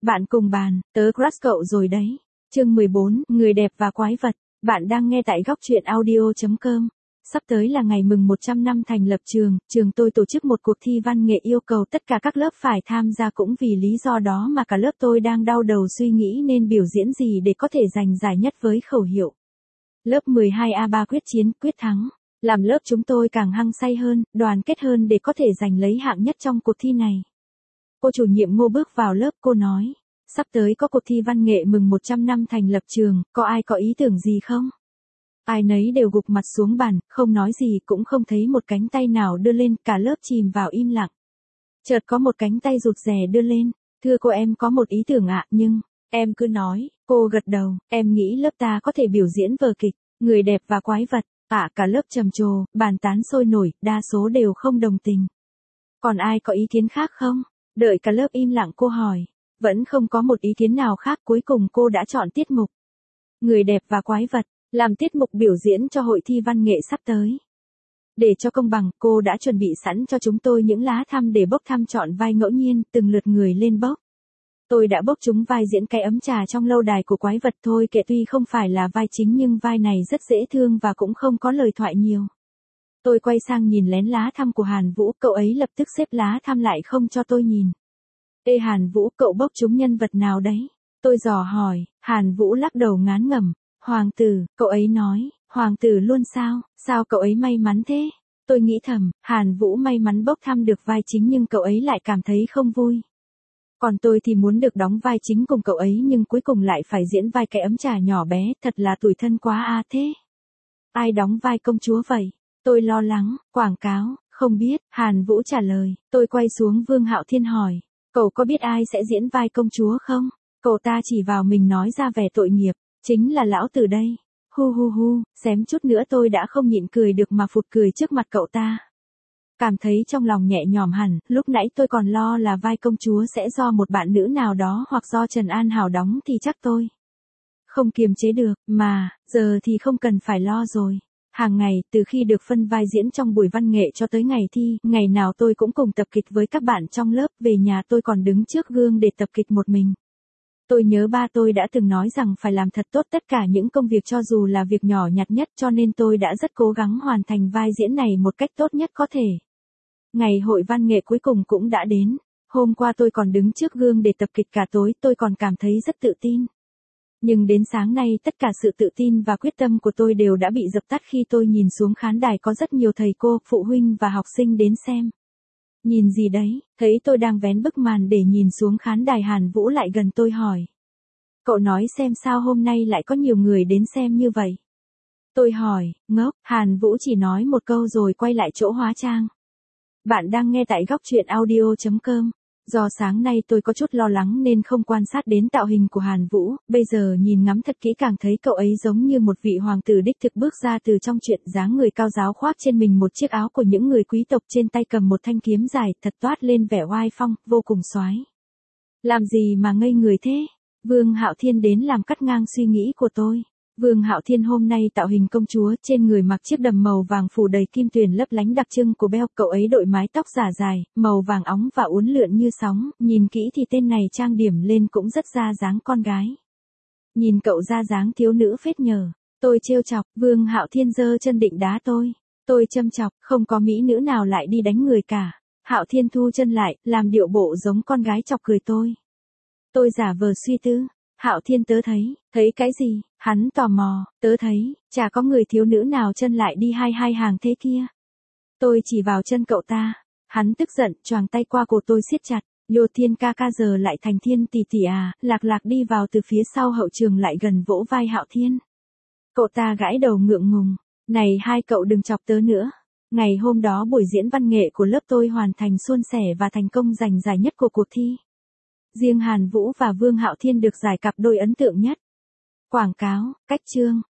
Bạn cùng bàn, tớ crush cậu rồi đấy. Chương 14, người đẹp và quái vật. Bạn đang nghe tại góc truyện audio.com. Sắp tới là ngày mừng 100 năm thành lập trường tôi tổ chức một cuộc thi văn nghệ yêu cầu tất cả các lớp phải tham gia, cũng vì lý do đó mà cả lớp tôi đang đau đầu suy nghĩ nên biểu diễn gì để có thể giành giải nhất với khẩu hiệu. Lớp 12A3 quyết chiến, quyết thắng. Làm lớp chúng tôi càng hăng say hơn, đoàn kết hơn để có thể giành lấy hạng nhất trong cuộc thi này. Cô chủ nhiệm Ngô bước vào lớp, cô nói, sắp tới có cuộc thi văn nghệ mừng 100 năm thành lập trường, có ai có ý tưởng gì không? Ai nấy đều gục mặt xuống bàn, không nói gì, cũng không thấy một cánh tay nào đưa lên, cả lớp chìm vào im lặng. Chợt có một cánh tay rụt rè đưa lên, thưa cô, em có một ý tưởng ạ, nhưng, em cứ nói. Cô gật đầu, em nghĩ lớp ta có thể biểu diễn vở kịch, người đẹp và quái vật. Cả lớp trầm trồ, bàn tán sôi nổi, đa số đều không đồng tình. Còn ai có ý kiến khác không? Đợi cả lớp im lặng cô hỏi. Vẫn không có một ý kiến nào khác, cuối cùng cô đã chọn tiết mục người đẹp và quái vật, làm tiết mục biểu diễn cho hội thi văn nghệ sắp tới. Để cho công bằng, cô đã chuẩn bị sẵn cho chúng tôi những lá thăm để bốc thăm chọn vai ngẫu nhiên, từng lượt người lên bốc. Tôi đã bốc trúng vai diễn cái ấm trà trong lâu đài của quái vật thôi kệ, tuy không phải là vai chính nhưng vai này rất dễ thương và cũng không có lời thoại nhiều. Tôi quay sang nhìn lén lá thăm của Hàn Vũ, cậu ấy lập tức xếp lá thăm lại không cho tôi nhìn. Ê Hàn Vũ, cậu bốc trúng nhân vật nào đấy? Tôi dò hỏi. Hàn Vũ lắc đầu ngán ngẩm. Hoàng tử, cậu ấy nói. Hoàng tử luôn sao? Sao cậu ấy may mắn thế? Tôi nghĩ thầm, Hàn Vũ may mắn bốc thăm được vai chính nhưng cậu ấy lại cảm thấy không vui. Còn tôi thì muốn được đóng vai chính cùng cậu ấy nhưng cuối cùng lại phải diễn vai cái ấm trà nhỏ bé, thật là tủi thân quá thế. Ai đóng vai công chúa vậy? Tôi lo lắng. Quảng cáo, không biết. Hàn Vũ trả lời. Tôi quay xuống Vương Hạo Thiên hỏi, cậu có biết ai sẽ diễn vai công chúa không? Cậu ta chỉ vào mình nói ra vẻ tội nghiệp, chính là lão tử đây. Hu, xém chút nữa tôi đã không nhịn cười được mà phụt cười trước mặt cậu ta. Cảm thấy trong lòng nhẹ nhõm hẳn, lúc nãy tôi còn lo là vai công chúa sẽ do một bạn nữ nào đó hoặc do Trần An Hảo đóng thì chắc tôi không kiềm chế được, mà, giờ thì không cần phải lo rồi. Hàng ngày, từ khi được phân vai diễn trong buổi văn nghệ cho tới ngày thi, ngày nào tôi cũng cùng tập kịch với các bạn trong lớp, về nhà tôi còn đứng trước gương để tập kịch một mình. Tôi nhớ ba tôi đã từng nói rằng phải làm thật tốt tất cả những công việc cho dù là việc nhỏ nhặt nhất, cho nên tôi đã rất cố gắng hoàn thành vai diễn này một cách tốt nhất có thể. Ngày hội văn nghệ cuối cùng cũng đã đến. Hôm qua tôi còn đứng trước gương để tập kịch cả tối, tôi còn cảm thấy rất tự tin. Nhưng đến sáng nay tất cả sự tự tin và quyết tâm của tôi đều đã bị dập tắt khi tôi nhìn xuống khán đài, có rất nhiều thầy cô, phụ huynh và học sinh đến xem. Nhìn gì đấy? Thấy tôi đang vén bức màn để nhìn xuống khán đài, Hàn Vũ lại gần tôi hỏi. Cậu nói xem sao hôm nay lại có nhiều người đến xem như vậy? Tôi hỏi, ngốc. Hàn Vũ chỉ nói một câu rồi quay lại chỗ hóa trang. Bạn đang nghe tại góc truyện audio.com. Do sáng nay tôi có chút lo lắng nên không quan sát đến tạo hình của Hàn Vũ, bây giờ nhìn ngắm thật kỹ càng thấy cậu ấy giống như một vị hoàng tử đích thực bước ra từ trong truyện, dáng người cao ráo, khoác trên mình một chiếc áo của những người quý tộc, trên tay cầm một thanh kiếm dài, thật toát lên vẻ oai phong, vô cùng soái. Làm gì mà ngây người thế? Vương Hạo Thiên đến làm cắt ngang suy nghĩ của tôi. Vương Hạo Thiên hôm nay tạo hình công chúa, trên người mặc chiếc đầm màu vàng phủ đầy kim tuyền lấp lánh đặc trưng của Belle, cậu ấy đội mái tóc giả dài, màu vàng óng và uốn lượn như sóng, nhìn kỹ thì tên này trang điểm lên cũng rất ra dáng con gái. Nhìn cậu ra dáng thiếu nữ phết nhờ. Tôi trêu chọc. Vương Hạo Thiên giơ chân định đá tôi. Tôi châm chọc, không có mỹ nữ nào lại đi đánh người cả. Hạo Thiên thu chân lại, làm điệu bộ giống con gái chọc cười tôi. Tôi giả vờ suy tư. Hạo Thiên, tớ thấy cái gì? Hắn tò mò. Tớ thấy, chả có người thiếu nữ nào chân lại đi hai hàng thế kia. Tôi chỉ vào chân cậu ta. Hắn tức giận, choàng tay qua cổ tôi siết chặt. Yo Thiên ca ca giờ lại thành Thiên tỷ tỷ à? Lạc Lạc đi vào từ phía sau hậu trường lại gần vỗ vai Hạo Thiên. Cậu ta gãi đầu ngượng ngùng. Này hai cậu đừng chọc tớ nữa. Ngày hôm đó buổi diễn văn nghệ của lớp tôi hoàn thành suôn sẻ và thành công giành giải nhất của cuộc thi. Riêng Hàn Vũ và Vương Hạo Thiên được giải cặp đôi ấn tượng nhất. Quảng cáo, cách chương.